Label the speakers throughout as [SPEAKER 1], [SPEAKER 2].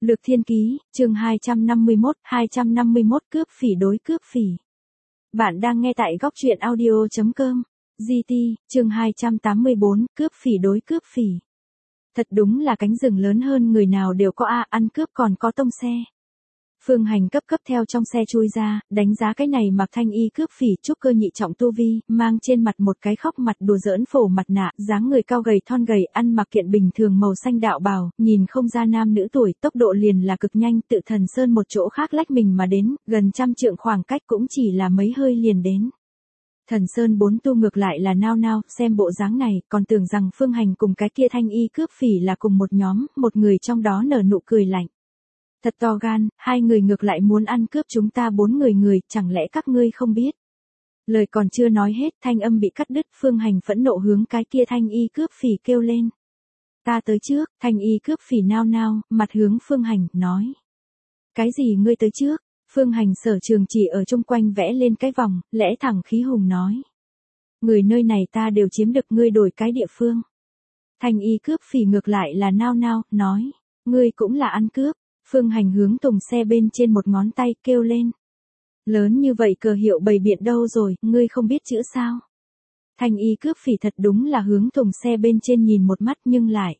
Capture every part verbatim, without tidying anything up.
[SPEAKER 1] Lược Thiên Ký, chương hai trăm năm mươi mốt, hai trăm năm mươi mốt cướp phỉ đối cướp phỉ. Bạn đang nghe tại góc truyện audio chấm com. giê tê, chương hai trăm tám mươi bốn, cướp phỉ đối cướp phỉ. Thật đúng là cánh rừng lớn hơn người nào đều có a, ăn cướp còn có tông xe. Phương Hành cấp cấp theo trong xe chui ra, đánh giá cái này mặc thanh y cướp phỉ trúc cơ nhị trọng tu vi, mang trên mặt một cái khóc mặt đùa giỡn phổ mặt nạ, dáng người cao gầy thon gầy, ăn mặc kiện bình thường màu xanh đạo bào, nhìn không ra nam nữ tuổi, tốc độ liền là cực nhanh, tự Thần Sơn một chỗ khác lách mình mà đến, gần trăm trượng khoảng cách cũng chỉ là mấy hơi liền đến. Thần Sơn bốn tu ngược lại là nao nao, xem bộ dáng này, còn tưởng rằng Phương Hành cùng cái kia thanh y cướp phỉ là cùng một nhóm, một người trong đó nở nụ cười lạnh. Thật to gan, hai người ngược lại muốn ăn cướp chúng ta bốn người người, chẳng lẽ các ngươi không biết. Lời còn chưa nói hết, thanh âm bị cắt đứt, Phương Hành phẫn nộ hướng cái kia thanh y cướp phỉ kêu lên. Ta tới trước, thanh y cướp phỉ nao nao, mặt hướng Phương Hành, nói. Cái gì ngươi tới trước? Phương Hành sở trường chỉ ở chung quanh vẽ lên cái vòng, lẽ thẳng khí hùng nói. Người nơi này ta đều chiếm được, ngươi đổi cái địa phương. Thanh y cướp phỉ ngược lại là nao nao, nói. Ngươi cũng là ăn cướp. Phương Hành hướng thùng xe bên trên một ngón tay kêu lên. Lớn như vậy cờ hiệu bày biện đâu rồi, ngươi không biết chữ sao? Thanh y cướp phỉ thật đúng là hướng thùng xe bên trên nhìn một mắt nhưng lại.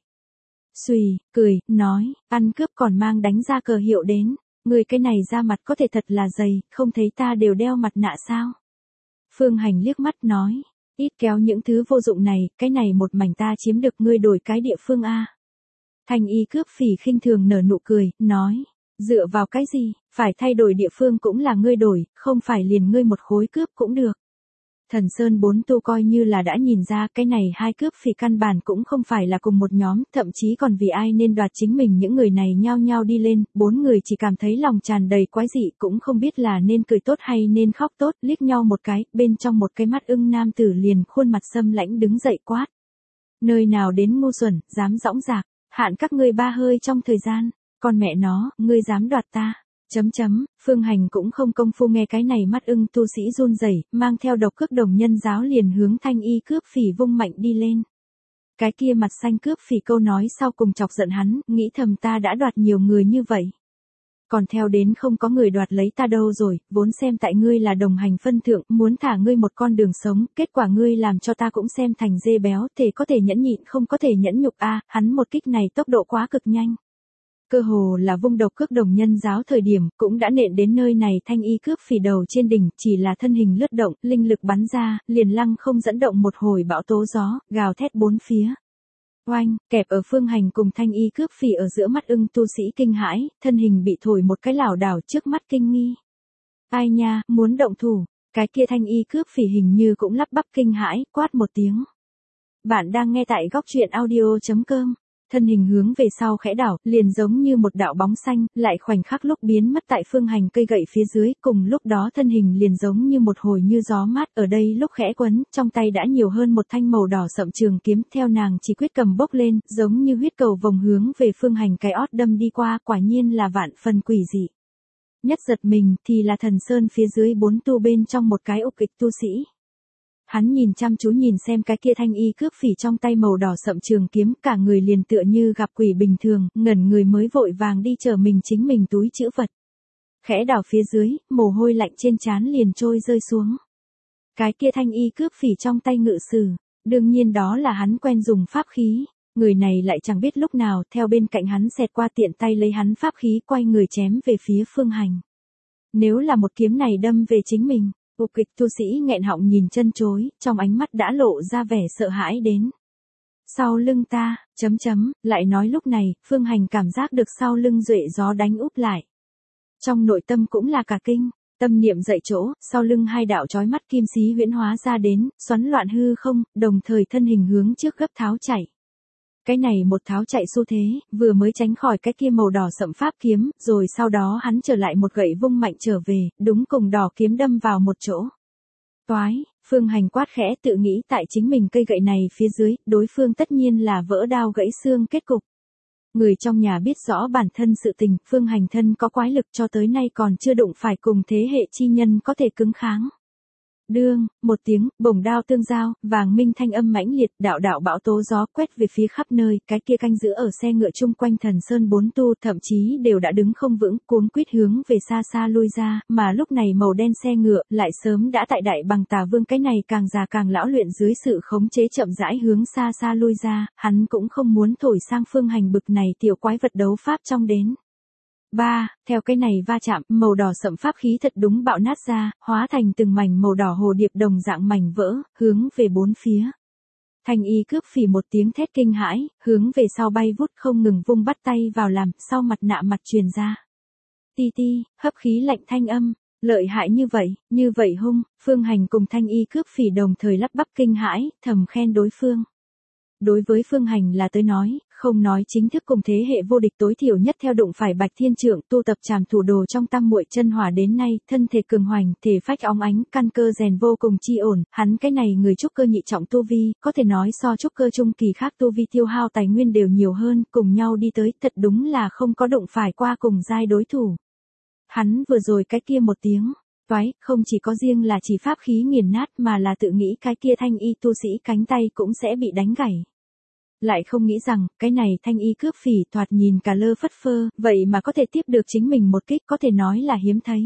[SPEAKER 1] Xùy, cười, nói, ăn cướp còn mang đánh ra cờ hiệu đến, ngươi cái này ra mặt có thể thật là dày, không thấy ta đều đeo mặt nạ sao? Phương Hành liếc mắt nói, ít kéo những thứ vô dụng này, cái này một mảnh ta chiếm được, ngươi đổi cái địa phương a. Thanh y cướp phỉ khinh thường nở nụ cười, nói, dựa vào cái gì, phải thay đổi địa phương cũng là ngươi đổi, không phải liền ngươi một khối cướp cũng được. Thần Sơn bốn tu coi như là đã nhìn ra cái này hai cướp phỉ căn bản cũng không phải là cùng một nhóm, thậm chí còn vì ai nên đoạt chính mình những người này nhao nhao đi lên, bốn người chỉ cảm thấy lòng tràn đầy quái dị, cũng không biết là nên cười tốt hay nên khóc tốt, liếc nhau một cái, bên trong một cái mắt ưng nam tử liền khuôn mặt xâm lãnh đứng dậy quát. Nơi nào đến ngu xuẩn, dám dõng dạc. Hạn các ngươi ba hơi trong thời gian, còn mẹ nó, ngươi dám đoạt ta, chấm chấm, Phương Hành cũng không công phu nghe cái này mắt ưng tu sĩ run rẩy, mang theo độc cước đồng nhân giáo liền hướng thanh y cướp phỉ vung mạnh đi lên. Cái kia mặt xanh cướp phỉ câu nói sau cùng chọc giận hắn, nghĩ thầm ta đã đoạt nhiều người như vậy. Còn theo đến không có người đoạt lấy ta đâu rồi, vốn xem tại ngươi là đồng hành phân thượng, muốn thả ngươi một con đường sống, kết quả ngươi làm cho ta cũng xem thành dê béo, thể có thể nhẫn nhịn không có thể nhẫn nhục a, hắn một kích này tốc độ quá cực nhanh. Cơ hồ là vung độc cước đồng nhân giáo thời điểm, cũng đã nện đến nơi này thanh y cướp phỉ đầu trên đỉnh, chỉ là thân hình lướt động, linh lực bắn ra, liền lăng không dẫn động một hồi bão tố gió, gào thét bốn phía. Oanh, kẹp ở Phương Hành cùng thanh y cướp phỉ ở giữa mắt ưng tu sĩ kinh hãi, thân hình bị thổi một cái lảo đảo trước mắt kinh nghi. Ai nha, muốn động thủ, cái kia thanh y cướp phỉ hình như cũng lắp bắp kinh hãi, quát một tiếng. Bạn đang nghe tại góc truyện audio chấm com. Thân hình hướng về sau khẽ đảo, liền giống như một đạo bóng xanh, lại khoảnh khắc lúc biến mất tại Phương Hành cây gậy phía dưới, cùng lúc đó thân hình liền giống như một hồi như gió mát, ở đây lúc khẽ quấn, trong tay đã nhiều hơn một thanh màu đỏ sậm trường kiếm, theo nàng chỉ quyết cầm bốc lên, giống như huyết cầu vòng hướng về Phương Hành cái ót đâm đi qua, quả nhiên là vạn phần quỷ dị. Nhất giật mình, thì là Thần Sơn phía dưới bốn tu bên trong một cái ục kịch tu sĩ. Hắn nhìn chăm chú nhìn xem cái kia thanh y cướp phỉ trong tay màu đỏ sậm trường kiếm, cả người liền tựa như gặp quỷ bình thường, ngẩn người mới vội vàng đi chờ mình chính mình túi chữ vật. Khẽ đảo phía dưới, mồ hôi lạnh trên trán liền trôi rơi xuống. Cái kia thanh y cướp phỉ trong tay ngự sử, đương nhiên đó là hắn quen dùng pháp khí, người này lại chẳng biết lúc nào theo bên cạnh hắn xẹt qua tiện tay lấy hắn pháp khí quay người chém về phía Phương Hành. Nếu là một kiếm này đâm về chính mình. Ục kịch tu sĩ nghẹn họng nhìn chân chối, trong ánh mắt đã lộ ra vẻ sợ hãi đến. Sau lưng ta, chấm chấm, lại nói lúc này, Phương Hành cảm giác được sau lưng duệ gió đánh úp lại. Trong nội tâm cũng là cả kinh, tâm niệm dậy chỗ, sau lưng hai đạo chói mắt kim xí huyễn hóa ra đến, xoắn loạn hư không, đồng thời thân hình hướng trước gấp tháo chạy. Cái này một tháo chạy xu thế, vừa mới tránh khỏi cái kia màu đỏ sậm pháp kiếm, rồi sau đó hắn trở lại một gậy vung mạnh trở về, đúng cùng đỏ kiếm đâm vào một chỗ. Toái, Phương Hành quát khẽ tự nghĩ tại chính mình cây gậy này phía dưới, đối phương tất nhiên là vỡ đao gãy xương kết cục. Người trong nhà biết rõ bản thân sự tình, Phương Hành thân có quái lực cho tới nay còn chưa đụng phải cùng thế hệ chi nhân có thể cứng kháng. Đương, một tiếng, bổng đao tương giao, vàng minh thanh âm mãnh liệt, đạo đạo bão tố gió quét về phía khắp nơi, cái kia canh giữ ở xe ngựa chung quanh Thần Sơn bốn tu thậm chí đều đã đứng không vững, cuống quýt hướng về xa xa lui ra, mà lúc này màu đen xe ngựa lại sớm đã tại đại bằng Tà Vương cái này càng già càng lão luyện dưới sự khống chế chậm rãi hướng xa xa lui ra, hắn cũng không muốn thổi sang Phương Hành bực này tiểu quái vật đấu pháp trong đến. Ba, theo cái này va chạm, màu đỏ sẫm pháp khí thật đúng bạo nát ra, hóa thành từng mảnh màu đỏ hồ điệp đồng dạng mảnh vỡ, hướng về bốn phía. Thanh y cướp phỉ một tiếng thét kinh hãi, hướng về sau bay vút không ngừng vung bắt tay vào làm, sau mặt nạ mặt truyền ra. Ti ti, hấp khí lạnh thanh âm, lợi hại như vậy, như vậy hung, Phương Hành cùng thanh y cướp phỉ đồng thời lắp bắp kinh hãi, thầm khen đối phương. Đối với Phương Hành là tới nói, không nói chính thức cùng thế hệ vô địch tối thiểu nhất theo đụng phải Bạch Thiên Trượng tu tập trảm thủ đồ trong tam muội chân hỏa đến nay, thân thể cường hoành, thể phách óng ánh, căn cơ rèn vô cùng chi ổn, hắn cái này người trúc cơ nhị trọng tu vi, có thể nói so trúc cơ trung kỳ khác tu vi tiêu hao tài nguyên đều nhiều hơn, cùng nhau đi tới, thật đúng là không có đụng phải qua cùng giai đối thủ. Hắn vừa rồi cái kia một tiếng toái, không chỉ có riêng là chỉ pháp khí nghiền nát mà là tự nghĩ cái kia thanh y tu sĩ cánh tay cũng sẽ bị đánh gãy. Lại không nghĩ rằng, cái này thanh y cướp phỉ thoạt nhìn cả lơ phất phơ, vậy mà có thể tiếp được chính mình một kích có thể nói là hiếm thấy.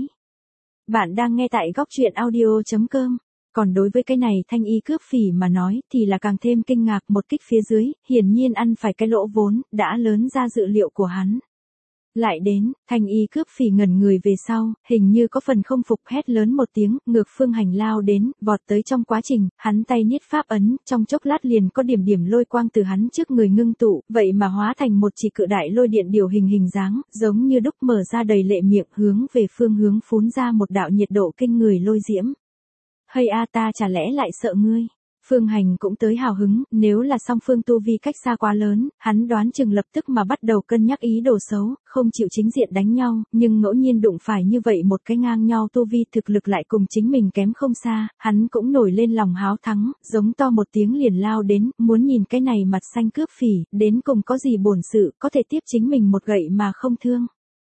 [SPEAKER 1] Bạn đang nghe tại góc truyện audio chấm com. Còn đối với cái này thanh y cướp phỉ mà nói thì là càng thêm kinh ngạc một kích phía dưới, hiển nhiên ăn phải cái lỗ vốn, đã lớn ra dự liệu của hắn. Lại đến, thanh y cướp phỉ ngẩn người về sau, hình như có phần không phục hét lớn một tiếng, ngược Phương Hành lao đến, vọt tới trong quá trình, hắn tay niết pháp ấn, trong chốc lát liền có điểm điểm lôi quang từ hắn trước người ngưng tụ, vậy mà hóa thành một chỉ cự đại lôi điện điều hình hình dáng, giống như đúc mở ra đầy lệ miệng hướng về phương hướng phún ra một đạo nhiệt độ kinh người lôi diễm. Hay a ta chả lẽ lại sợ ngươi? Phương Hành cũng tới hào hứng, nếu là song phương tu vi cách xa quá lớn, hắn đoán chừng lập tức mà bắt đầu cân nhắc ý đồ xấu, không chịu chính diện đánh nhau, nhưng ngẫu nhiên đụng phải như vậy một cái ngang nhau tu vi thực lực lại cùng chính mình kém không xa, hắn cũng nổi lên lòng háo thắng, giống to một tiếng liền lao đến, muốn nhìn cái này mặt xanh cướp phỉ, đến cùng có gì bổn sự, có thể tiếp chính mình một gậy mà không thương.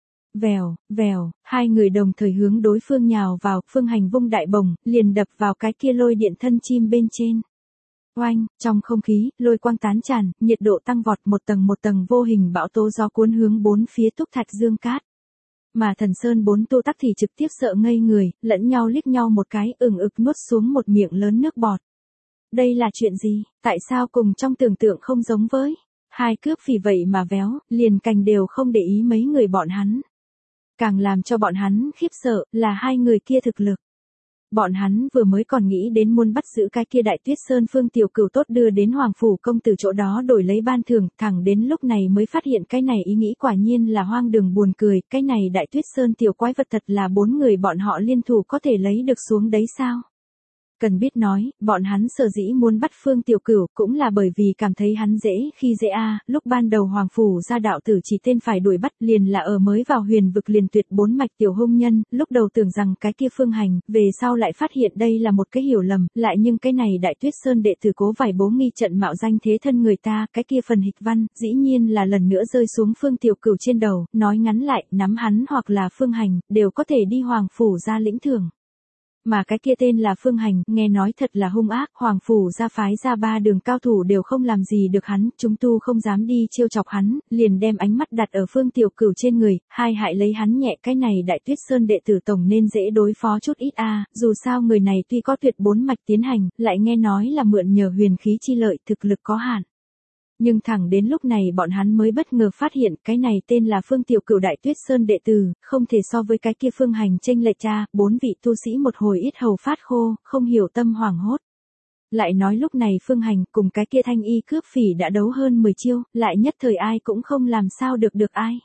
[SPEAKER 1] Vèo, vèo, hai người đồng thời hướng đối phương nhào vào, Phương Hành vung đại bổng, liền đập vào cái kia lôi điện thân chim bên trên. Oanh, trong không khí, lôi quang tán tràn, nhiệt độ tăng vọt một tầng một tầng vô hình bão tố gió cuốn hướng bốn phía Túc Thạch Dương Cát. Mà Thần Sơn bốn tu tắc thì trực tiếp sợ ngây người, lẫn nhau liếc nhau một cái, ừng ực nuốt xuống một miệng lớn nước bọt. Đây là chuyện gì, tại sao cùng trong tưởng tượng không giống với? Hai cướp phỉ vậy mà véo, liền cành đều không để ý mấy người bọn hắn. Càng làm cho bọn hắn khiếp sợ là hai người kia thực lực. Bọn hắn vừa mới còn nghĩ đến muốn bắt giữ cái kia Đại Tuyết Sơn Phương Tiểu Cửu tốt đưa đến Hoàng Phủ công tử chỗ đó đổi lấy ban thưởng, thẳng đến lúc này mới phát hiện cái này ý nghĩ quả nhiên là hoang đường buồn cười, cái này Đại Tuyết Sơn tiểu quái vật thật là bốn người bọn họ liên thủ có thể lấy được xuống đấy sao? Cần biết nói, bọn hắn sở dĩ muốn bắt Phương Tiểu Cửu cũng là bởi vì cảm thấy hắn dễ khi dễ a, à, lúc ban đầu Hoàng Phủ gia đạo tử chỉ tên phải đuổi bắt liền là ở mới vào huyền vực liền tuyệt bốn mạch tiểu hung nhân, lúc đầu tưởng rằng cái kia Phương Hành, về sau lại phát hiện đây là một cái hiểu lầm, lại nhưng cái này Đại Tuyết Sơn đệ tử cố vải bố nghi trận mạo danh thế thân người ta, cái kia phần hịch văn, dĩ nhiên là lần nữa rơi xuống Phương Tiểu Cửu trên đầu, nói ngắn lại, nắm hắn hoặc là Phương Hành, đều có thể đi Hoàng Phủ ra lĩnh thưởng. Mà cái kia tên là Phương Hành, nghe nói thật là hung ác, Hoàng Phủ ra phái ra ba đường cao thủ đều không làm gì được hắn, chúng tu không dám đi trêu chọc hắn, liền đem ánh mắt đặt ở Phương Tiểu Cửu trên người, hai hại lấy hắn nhẹ, cái này Đại Tuyết Sơn đệ tử tổng nên dễ đối phó chút ít a, à, dù sao người này tuy có tuyệt bốn mạch tiến hành, lại nghe nói là mượn nhờ huyền khí chi lợi, thực lực có hạn. Nhưng thẳng đến lúc này bọn hắn mới bất ngờ phát hiện cái này tên là Phương Tiểu Cửu Đại Tuyết Sơn đệ tử, không thể so với cái kia Phương Hành chênh lệch cha, bốn vị tu sĩ một hồi ít hầu phát khô, không hiểu tâm hoảng hốt. Lại nói lúc này Phương Hành cùng cái kia thanh y cướp phỉ đã đấu hơn mười chiêu, lại nhất thời ai cũng không làm sao được được ai.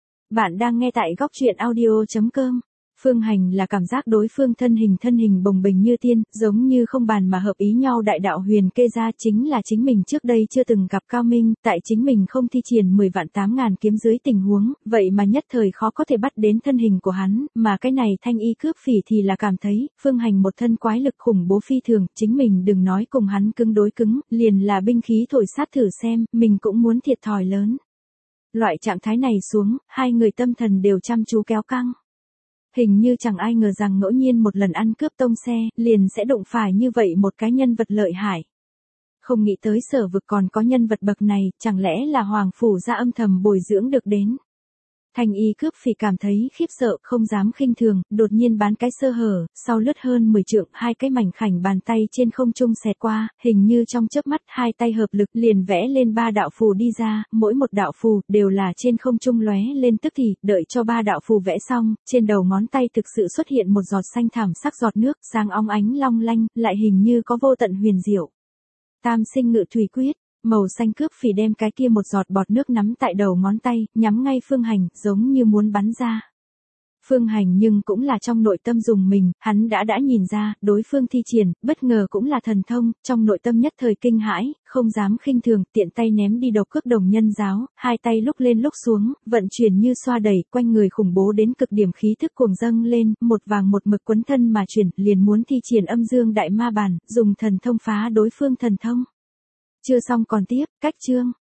[SPEAKER 1] Bạn đang nghe tại góc truyện audio chấm com. Phương Hành là cảm giác đối phương thân hình thân hình bồng bềnh như tiên, giống như không bàn mà hợp ý nhau đại đạo huyền kê ra chính là chính mình trước đây chưa từng gặp cao minh, tại chính mình không thi triển mười vạn tám ngàn kiếm dưới tình huống, vậy mà nhất thời khó có thể bắt đến thân hình của hắn, mà cái này thanh y cướp phỉ thì là cảm thấy, Phương Hành một thân quái lực khủng bố phi thường, chính mình đừng nói cùng hắn cứng đối cứng, liền là binh khí thổi sát thử xem, mình cũng muốn thiệt thòi lớn. Loại trạng thái này xuống, hai người tâm thần đều chăm chú kéo căng. Hình như chẳng ai ngờ rằng ngẫu nhiên một lần ăn cướp tông xe, liền sẽ đụng phải như vậy một cái nhân vật lợi hại. Không nghĩ tới Sở Vực còn có nhân vật bậc này, chẳng lẽ là Hoàng Phủ ra âm thầm bồi dưỡng được đến. Thanh y cướp phỉ cảm thấy khiếp sợ, không dám khinh thường, đột nhiên bán cái sơ hở, sau lướt hơn mười trượng, hai cái mảnh khảnh bàn tay trên không trung xẹt qua, hình như trong chớp mắt hai tay hợp lực liền vẽ lên ba đạo phù đi ra, mỗi một đạo phù đều là trên không trung lóe lên, tức thì, đợi cho ba đạo phù vẽ xong, trên đầu ngón tay thực sự xuất hiện một giọt xanh thảm sắc giọt nước, sáng óng ánh long lanh, lại hình như có vô tận huyền diệu. Tam sinh ngự thủy quyết. Màu xanh cướp phỉ đem cái kia một giọt bọt nước nắm tại đầu ngón tay, nhắm ngay Phương Hành, giống như muốn bắn ra. Phương Hành nhưng cũng là trong nội tâm dùng mình, hắn đã đã nhìn ra, đối phương thi triển, bất ngờ cũng là thần thông, trong nội tâm nhất thời kinh hãi, không dám khinh thường, tiện tay ném đi độc cước đồng nhân giáo, hai tay lúc lên lúc xuống, vận chuyển như xoa đẩy, quanh người khủng bố đến cực điểm khí thức cuồng dâng lên, một vàng một mực quấn thân mà chuyển, liền muốn thi triển âm dương đại ma bản, dùng thần thông phá đối phương thần thông. Chưa xong còn tiếp, cách chương.